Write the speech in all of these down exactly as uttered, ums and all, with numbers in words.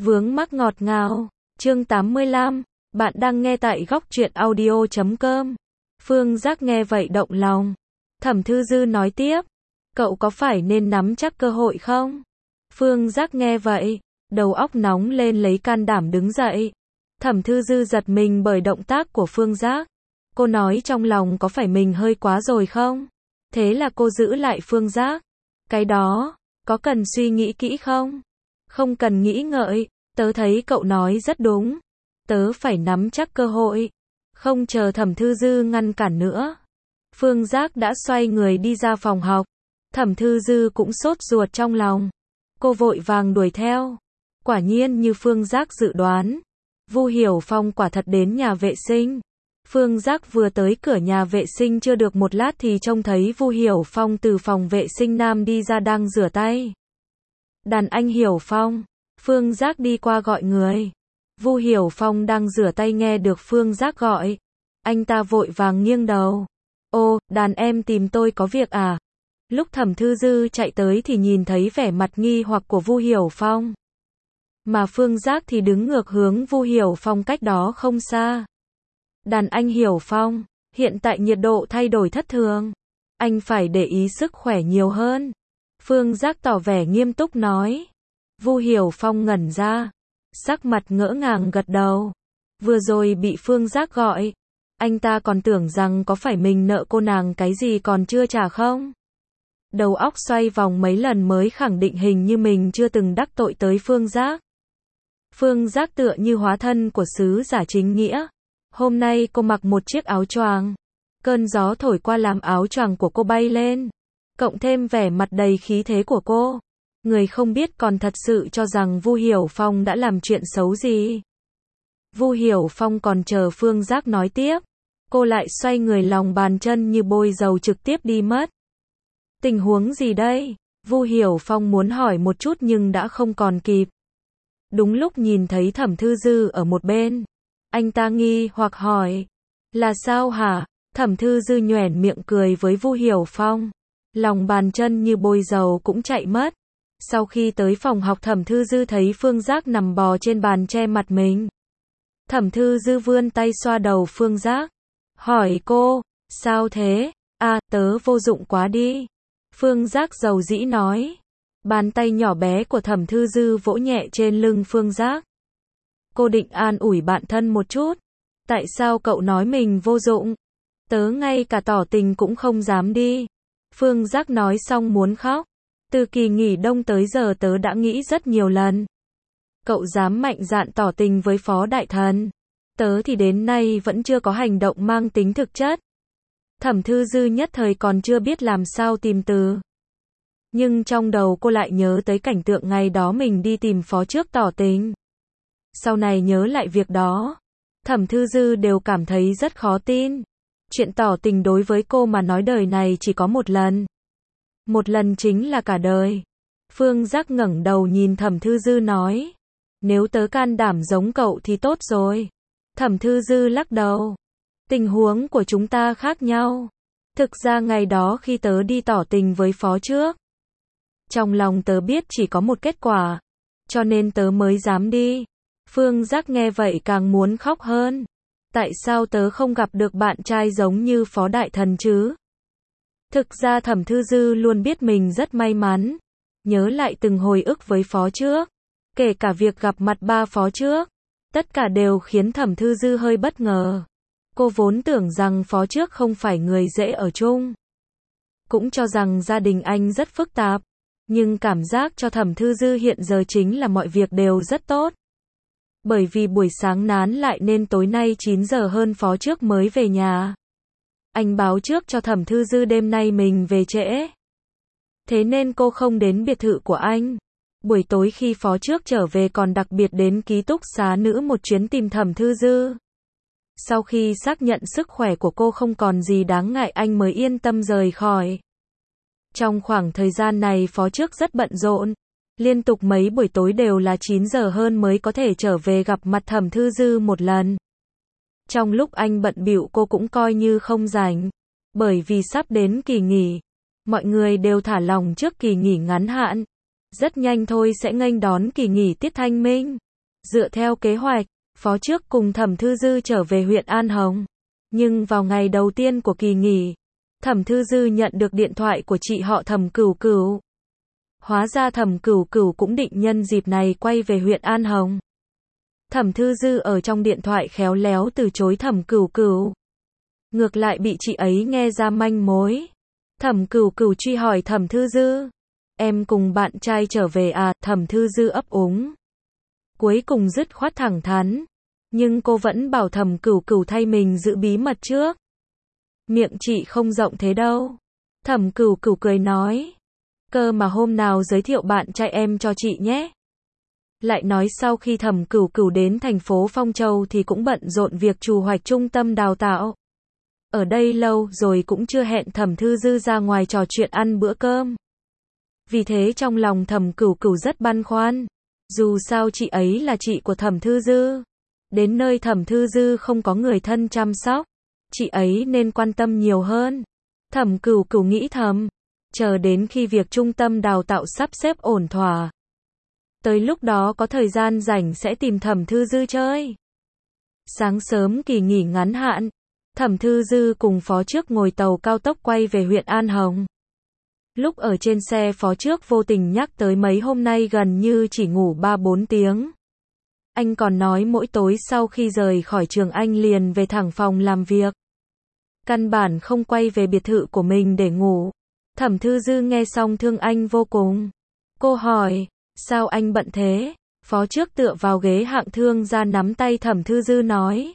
Vướng mắc ngọt ngào. Chương tám mươi lăm. Bạn đang nghe tại góc truyện audio chấm com. Phương Giác nghe vậy động lòng. Thẩm Thư Dư nói tiếp. Cậu có phải nên nắm chắc cơ hội không? Phương Giác nghe vậy, đầu óc nóng lên lấy can đảm đứng dậy. Thẩm Thư Dư giật mình bởi động tác của Phương Giác. Cô nói trong lòng có phải mình hơi quá rồi không? Thế là cô giữ lại Phương Giác. Cái đó, có cần suy nghĩ kỹ không? Không cần nghĩ ngợi, tớ thấy cậu nói rất đúng. Tớ phải nắm chắc cơ hội. Không chờ Thẩm Thư Dư ngăn cản nữa. Phương Giác đã xoay người đi ra phòng học. Thẩm Thư Dư cũng sốt ruột trong lòng. Cô vội vàng đuổi theo. Quả nhiên như Phương Giác dự đoán. Vu Hiểu Phong quả thật đến nhà vệ sinh. Phương Giác vừa tới cửa nhà vệ sinh chưa được một lát thì trông thấy Vu Hiểu Phong từ phòng vệ sinh nam đi ra đang rửa tay. Đàn anh Hiểu Phong. Phương Giác đi qua gọi người. Vu Hiểu Phong đang rửa tay nghe được Phương Giác gọi. Anh ta vội vàng nghiêng đầu. Ô, đàn em tìm tôi có việc à? Lúc Thẩm Thư Dư chạy tới thì nhìn thấy vẻ mặt nghi hoặc của Vu Hiểu Phong. Mà Phương Giác thì đứng ngược hướng Vu Hiểu Phong cách đó không xa. Đàn anh Hiểu Phong, hiện tại nhiệt độ thay đổi thất thường. Anh phải để ý sức khỏe nhiều hơn. Phương Giác tỏ vẻ nghiêm túc nói. Vu Hiểu Phong ngẩn ra. Sắc mặt ngỡ ngàng gật đầu. Vừa rồi bị Phương Giác gọi. Anh ta còn tưởng rằng có phải mình nợ cô nàng cái gì còn chưa trả không? Đầu óc xoay vòng mấy lần mới khẳng định hình như mình chưa từng đắc tội tới Phương Giác. Phương Giác tựa như hóa thân của sứ giả chính nghĩa. Hôm nay cô mặc một chiếc áo choàng. Cơn gió thổi qua làm áo choàng của cô bay lên. Cộng thêm vẻ mặt đầy khí thế của cô. Người không biết còn thật sự cho rằng Vu Hiểu Phong đã làm chuyện xấu gì. Vu Hiểu Phong còn chờ Phương Giác nói tiếp. Cô lại xoay người lòng bàn chân như bôi dầu trực tiếp đi mất. Tình huống gì đây? Vu Hiểu Phong muốn hỏi một chút nhưng đã không còn kịp. Đúng lúc nhìn thấy Thẩm Thư Dư ở một bên. Anh ta nghi hoặc hỏi. Là sao hả? Thẩm Thư Dư nhoẻn miệng cười với Vu Hiểu Phong. Lòng bàn chân như bôi dầu cũng chạy mất. Sau khi tới phòng học Thẩm Thư Dư thấy Phương Giác nằm bò trên bàn che mặt mình. Thẩm Thư Dư vươn tay xoa đầu Phương Giác. Hỏi cô, sao thế? À, tớ vô dụng quá đi. Phương Giác dầu dĩ nói. Bàn tay nhỏ bé của Thẩm Thư Dư vỗ nhẹ trên lưng Phương Giác. Cô định an ủi bạn thân một chút. Tại sao cậu nói mình vô dụng? Tớ ngay cả tỏ tình cũng không dám đi. Phương Giác nói xong muốn khóc. Từ kỳ nghỉ đông tới giờ tớ đã nghĩ rất nhiều lần. Cậu dám mạnh dạn tỏ tình với Phó Đại Thần. Tớ thì đến nay vẫn chưa có hành động mang tính thực chất. Thẩm Thư Dư nhất thời còn chưa biết làm sao tìm từ. Nhưng trong đầu cô lại nhớ tới cảnh tượng ngày đó mình đi tìm Phó trước tỏ tình. Sau này nhớ lại việc đó, Thẩm Thư Dư đều cảm thấy rất khó tin. Chuyện tỏ tình đối với cô mà nói đời này chỉ có một lần. Một lần chính là cả đời. Phương Giác ngẩng đầu nhìn Thẩm Thư Dư nói. Nếu tớ can đảm giống cậu thì tốt rồi. Thẩm Thư Dư lắc đầu. Tình huống của chúng ta khác nhau. Thực ra ngày đó khi tớ đi tỏ tình với Phó trước. Trong lòng tớ biết chỉ có một kết quả. Cho nên tớ mới dám đi. Phương Giác nghe vậy càng muốn khóc hơn. Tại sao tớ không gặp được bạn trai giống như Phó Đại Thần chứ? Thực ra Thẩm Thư Dư luôn biết mình rất may mắn. Nhớ lại từng hồi ức với Phó trước. Kể cả việc gặp mặt ba Phó trước. Tất cả đều khiến Thẩm Thư Dư hơi bất ngờ. Cô vốn tưởng rằng Phó trước không phải người dễ ở chung. Cũng cho rằng gia đình anh rất phức tạp. Nhưng cảm giác cho Thẩm Thư Dư hiện giờ chính là mọi việc đều rất tốt. Bởi vì buổi sáng nán lại nên tối nay chín giờ hơn Phó trước mới về nhà. Anh báo trước cho Thẩm Thư Dư đêm nay mình về trễ. Thế nên cô không đến biệt thự của anh. Buổi tối khi Phó trước trở về còn đặc biệt đến ký túc xá nữ một chuyến tìm Thẩm Thư Dư. Sau khi xác nhận sức khỏe của cô không còn gì đáng ngại anh mới yên tâm rời khỏi. Trong khoảng thời gian này Phó trước rất bận rộn. Liên tục mấy buổi tối đều là chín giờ hơn mới có thể trở về gặp mặt Thẩm Thư Dư một lần. Trong lúc anh bận bịu cô cũng coi như không rảnh. Bởi vì sắp đến kỳ nghỉ. Mọi người đều thả lỏng trước kỳ nghỉ ngắn hạn. Rất nhanh thôi sẽ nghênh đón kỳ nghỉ tiết Thanh Minh. Dựa theo kế hoạch, phó trước cùng Thẩm Thư Dư trở về huyện An Hồng. Nhưng vào ngày đầu tiên của kỳ nghỉ, Thẩm Thư Dư nhận được điện thoại của chị họ Thẩm Cửu Cửu. Hóa ra Thẩm Cửu Cửu cũng định nhân dịp này quay về huyện An Hồng. Thẩm Thư Dư ở trong điện thoại khéo léo từ chối Thẩm Cửu Cửu. Ngược lại bị chị ấy nghe ra manh mối. Thẩm Cửu Cửu truy hỏi Thẩm Thư Dư. Em cùng bạn trai trở về à? Thẩm Thư Dư ấp úng. Cuối cùng dứt khoát thẳng thắn. Nhưng cô vẫn bảo Thẩm Cửu Cửu thay mình giữ bí mật trước. Miệng chị không rộng thế đâu. Thẩm Cửu Cửu cười nói. Cơ mà hôm nào giới thiệu bạn trai em cho chị nhé. Lại nói sau khi Thẩm Cửu Cửu đến thành phố Phong Châu thì cũng bận rộn việc trù hoạch trung tâm đào tạo. Ở đây lâu rồi cũng chưa hẹn Thẩm Thư Dư ra ngoài trò chuyện ăn bữa cơm. Vì thế trong lòng Thẩm Cửu Cửu rất băn khoăn. Dù sao chị ấy là chị của Thẩm Thư Dư. Đến nơi Thẩm Thư Dư không có người thân chăm sóc. Chị ấy nên quan tâm nhiều hơn. Thẩm Cửu Cửu nghĩ thầm. Chờ đến khi việc trung tâm đào tạo sắp xếp ổn thỏa. Tới lúc đó có thời gian rảnh sẽ tìm Thẩm Thư Dư chơi. Sáng sớm kỳ nghỉ ngắn hạn, Thẩm Thư Dư cùng phó trước ngồi tàu cao tốc quay về huyện An Hồng. Lúc ở trên xe phó trước vô tình nhắc tới mấy hôm nay gần như chỉ ngủ ba bốn tiếng. Anh còn nói mỗi tối sau khi rời khỏi trường anh liền về thẳng phòng làm việc. Căn bản không quay về biệt thự của mình để ngủ. Thẩm Thư Dư nghe xong thương anh vô cùng. Cô hỏi, sao anh bận thế? Phó trước tựa vào ghế hạng thương ra nắm tay Thẩm Thư Dư nói.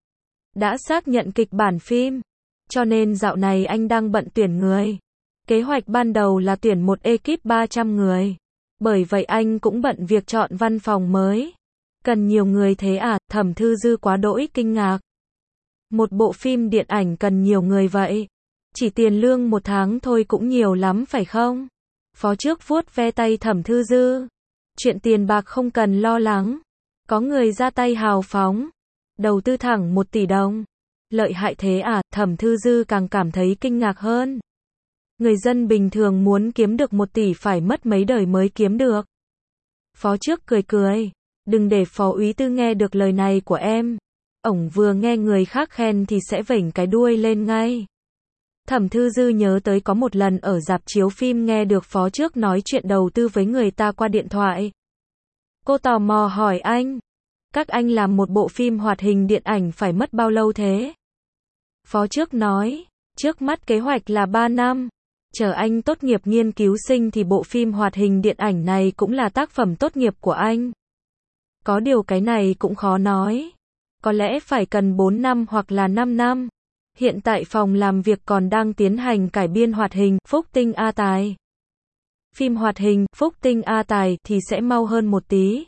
Đã xác nhận kịch bản phim, cho nên dạo này anh đang bận tuyển người. Kế hoạch ban đầu là tuyển một ekip ba trăm người. Bởi vậy anh cũng bận việc chọn văn phòng mới. Cần nhiều người thế à? Thẩm Thư Dư quá đỗi kinh ngạc. Một bộ phim điện ảnh cần nhiều người vậy. Chỉ tiền lương một tháng thôi cũng nhiều lắm phải không? Phó trước vuốt ve tay Thẩm Thư Dư. Chuyện tiền bạc không cần lo lắng. Có người ra tay hào phóng. Đầu tư thẳng một tỷ đồng. Lợi hại thế à? Thẩm Thư Dư càng cảm thấy kinh ngạc hơn. Người dân bình thường muốn kiếm được một tỷ phải mất mấy đời mới kiếm được. Phó trước cười cười. Đừng để Phó úy tư nghe được lời này của em. Ổng vừa nghe người khác khen thì sẽ vểnh cái đuôi lên ngay. Thẩm Thư Dư nhớ tới có một lần ở rạp chiếu phim nghe được phó trước nói chuyện đầu tư với người ta qua điện thoại. Cô tò mò hỏi anh. Các anh làm một bộ phim hoạt hình điện ảnh phải mất bao lâu thế? Phó trước nói. Trước mắt kế hoạch là ba năm. Chờ anh tốt nghiệp nghiên cứu sinh thì bộ phim hoạt hình điện ảnh này cũng là tác phẩm tốt nghiệp của anh. Có điều cái này cũng khó nói. Có lẽ phải cần bốn năm hoặc là năm năm. Hiện tại phòng làm việc còn đang tiến hành cải biên hoạt hình Phúc Tinh A Tài. Phim hoạt hình Phúc Tinh A Tài thì sẽ mau hơn một tí.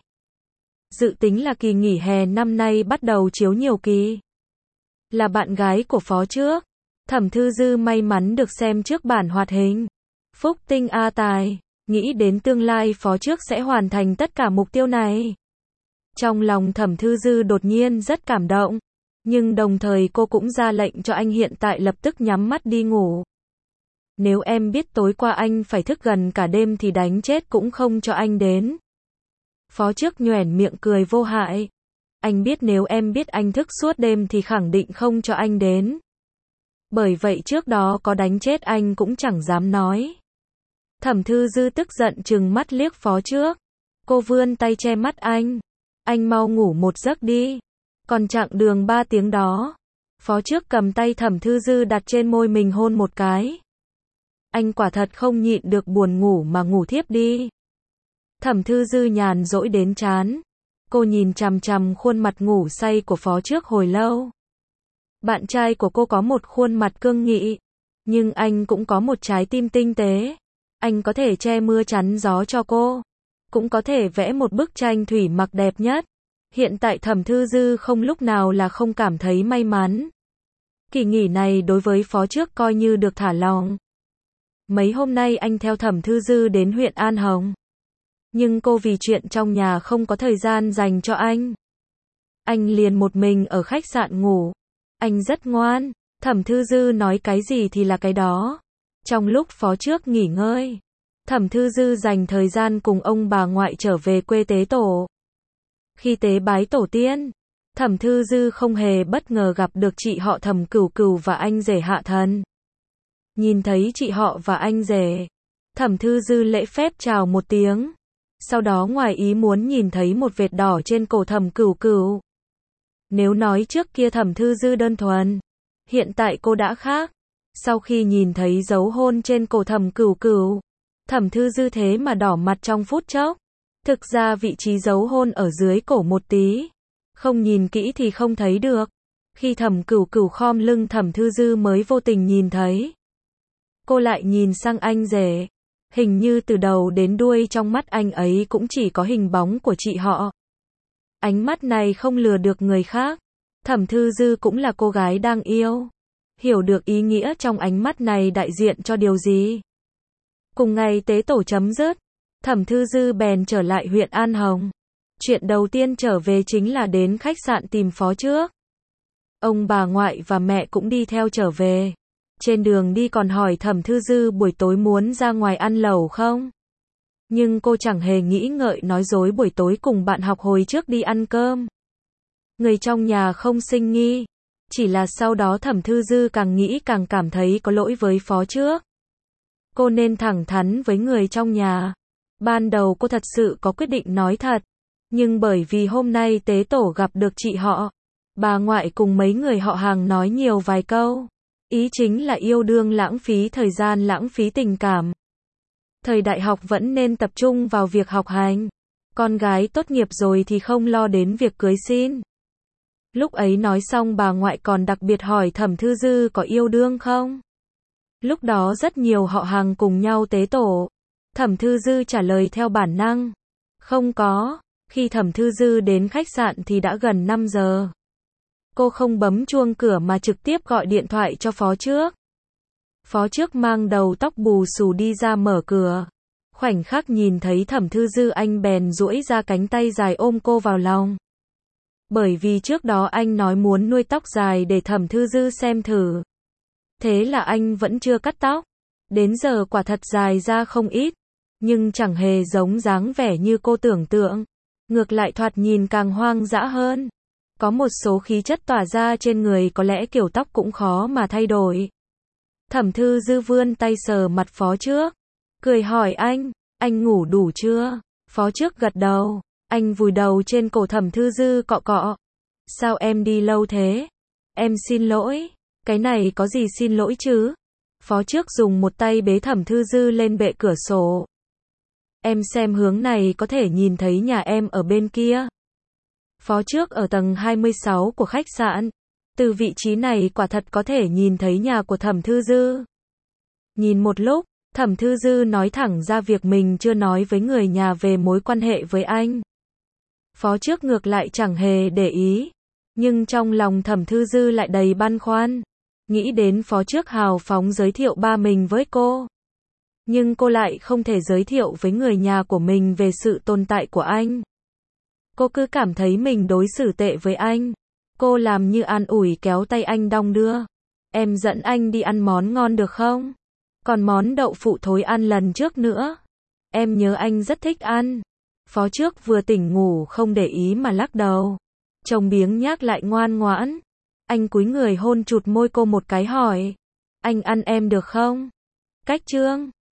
Dự tính là kỳ nghỉ hè năm nay bắt đầu chiếu nhiều kỳ. Là bạn gái của phó trước. Thẩm Thư Dư may mắn được xem trước bản hoạt hình Phúc Tinh A Tài. Nghĩ đến tương lai phó trước sẽ hoàn thành tất cả mục tiêu này. Trong lòng Thẩm Thư Dư đột nhiên rất cảm động. Nhưng đồng thời cô cũng ra lệnh cho anh hiện tại lập tức nhắm mắt đi ngủ. Nếu em biết tối qua anh phải thức gần cả đêm thì đánh chết cũng không cho anh đến. Phó trước nhoẻn miệng cười vô hại. Anh biết nếu em biết anh thức suốt đêm thì khẳng định không cho anh đến. Bởi vậy trước đó có đánh chết anh cũng chẳng dám nói. Thẩm Thư Dư tức giận trừng mắt liếc phó trước. Cô vươn tay che mắt anh. Anh mau ngủ một giấc đi. Còn chặng đường ba tiếng đó. Phó trước cầm tay Thẩm Thư Dư đặt trên môi mình hôn một cái. Anh quả thật không nhịn được buồn ngủ mà ngủ thiếp đi. Thẩm Thư Dư nhàn rỗi đến chán. Cô nhìn chằm chằm khuôn mặt ngủ say của phó trước hồi lâu. Bạn trai của cô có một khuôn mặt cương nghị. Nhưng anh cũng có một trái tim tinh tế. Anh có thể che mưa chắn gió cho cô. Cũng có thể vẽ một bức tranh thủy mặc đẹp nhất. Hiện tại Thẩm Thư Dư không lúc nào là không cảm thấy may mắn. Kỳ nghỉ này đối với phó trước coi như được thả lỏng. Mấy hôm nay anh theo Thẩm Thư Dư đến huyện An Hồng. Nhưng cô vì chuyện trong nhà không có thời gian dành cho anh. Anh liền một mình ở khách sạn ngủ. Anh rất ngoan. Thẩm Thư Dư nói cái gì thì là cái đó. Trong lúc phó trước nghỉ ngơi, Thẩm Thư Dư dành thời gian cùng ông bà ngoại trở về quê tế tổ. Khi tế bái tổ tiên, Thẩm Thư Dư không hề bất ngờ gặp được chị họ Thẩm Cửu Cửu và anh rể Hạ Thần. Nhìn thấy chị họ và anh rể, Thẩm Thư Dư lễ phép chào một tiếng. Sau đó ngoài ý muốn nhìn thấy một vệt đỏ trên cổ Thẩm Cửu Cửu. Nếu nói trước kia Thẩm Thư Dư đơn thuần, hiện tại cô đã khác. Sau khi nhìn thấy dấu hôn trên cổ Thẩm Cửu Cửu, Thẩm Thư Dư thế mà đỏ mặt trong phút chốc. Thực ra vị trí dấu hôn ở dưới cổ một tí, không nhìn kỹ thì không thấy được. Khi Thẩm Cửu Cửu khom lưng, Thẩm Thư Dư mới vô tình nhìn thấy. Cô lại nhìn sang anh rể, hình như từ đầu đến đuôi trong mắt anh ấy cũng chỉ có hình bóng của chị họ. Ánh mắt này không lừa được người khác. Thẩm Thư Dư cũng là cô gái đang yêu, hiểu được ý nghĩa trong ánh mắt này đại diện cho điều gì. Cùng ngày tế tổ chấm dứt, Thẩm Thư Dư bèn trở lại huyện An Hồng. Chuyện đầu tiên trở về chính là đến khách sạn tìm Phó Trước. Ông bà ngoại và mẹ cũng đi theo trở về. Trên đường đi còn hỏi Thẩm Thư Dư buổi tối muốn ra ngoài ăn lẩu không? Nhưng cô chẳng hề nghĩ ngợi nói dối buổi tối cùng bạn học hồi trước đi ăn cơm. Người trong nhà không sinh nghi, chỉ là sau đó Thẩm Thư Dư càng nghĩ càng cảm thấy có lỗi với Phó Trước. Cô nên thẳng thắn với người trong nhà. Ban đầu cô thật sự có quyết định nói thật, nhưng bởi vì hôm nay tế tổ gặp được chị họ, bà ngoại cùng mấy người họ hàng nói nhiều vài câu. Ý chính là yêu đương lãng phí thời gian, lãng phí tình cảm. Thời đại học vẫn nên tập trung vào việc học hành. Con gái tốt nghiệp rồi thì không lo đến việc cưới xin. Lúc ấy nói xong bà ngoại còn đặc biệt hỏi Thẩm Thư Dư có yêu đương không? Lúc đó rất nhiều họ hàng cùng nhau tế tổ. Thẩm Thư Dư trả lời theo bản năng. Không có. Khi Thẩm Thư Dư đến khách sạn thì đã gần năm giờ. Cô không bấm chuông cửa mà trực tiếp gọi điện thoại cho Phó Trước. Phó Trước mang đầu tóc bù xù đi ra mở cửa. Khoảnh khắc nhìn thấy Thẩm Thư Dư anh bèn duỗi ra cánh tay dài ôm cô vào lòng. Bởi vì trước đó anh nói muốn nuôi tóc dài để Thẩm Thư Dư xem thử. Thế là anh vẫn chưa cắt tóc. Đến giờ quả thật dài ra không ít. Nhưng chẳng hề giống dáng vẻ như cô tưởng tượng. Ngược lại thoạt nhìn càng hoang dã hơn. Có một số khí chất tỏa ra trên người có lẽ kiểu tóc cũng khó mà thay đổi. Thẩm Thư Dư vươn tay sờ mặt Phó Trước. Cười hỏi anh, anh ngủ đủ chưa? Phó Trước gật đầu. Anh vùi đầu trên cổ Thẩm Thư Dư cọ cọ. Sao em đi lâu thế? Em xin lỗi. Cái này có gì xin lỗi chứ? Phó Trước dùng một tay bế Thẩm Thư Dư lên bệ cửa sổ. Em xem hướng này có thể nhìn thấy nhà em ở bên kia. Phó Trước ở tầng hai mươi sáu của khách sạn. Từ vị trí này quả thật có thể nhìn thấy nhà của Thẩm Thư Dư. Nhìn một lúc, Thẩm Thư Dư nói thẳng ra việc mình chưa nói với người nhà về mối quan hệ với anh. Phó Trước ngược lại chẳng hề để ý. Nhưng trong lòng Thẩm Thư Dư lại đầy băn khoăn. Nghĩ đến Phó Trước hào phóng giới thiệu ba mình với cô. Nhưng cô lại không thể giới thiệu với người nhà của mình về sự tồn tại của anh. Cô cứ cảm thấy mình đối xử tệ với anh. Cô làm như an ủi kéo tay anh đong đưa. Em dẫn anh đi ăn món ngon được không? Còn món đậu phụ thối ăn lần trước nữa. Em nhớ anh rất thích ăn. Phó Trước vừa tỉnh ngủ không để ý mà lắc đầu. Chồng biếng nhác lại ngoan ngoãn. Anh cúi người hôn chụt môi cô một cái hỏi. Anh ăn em được không? Cách chương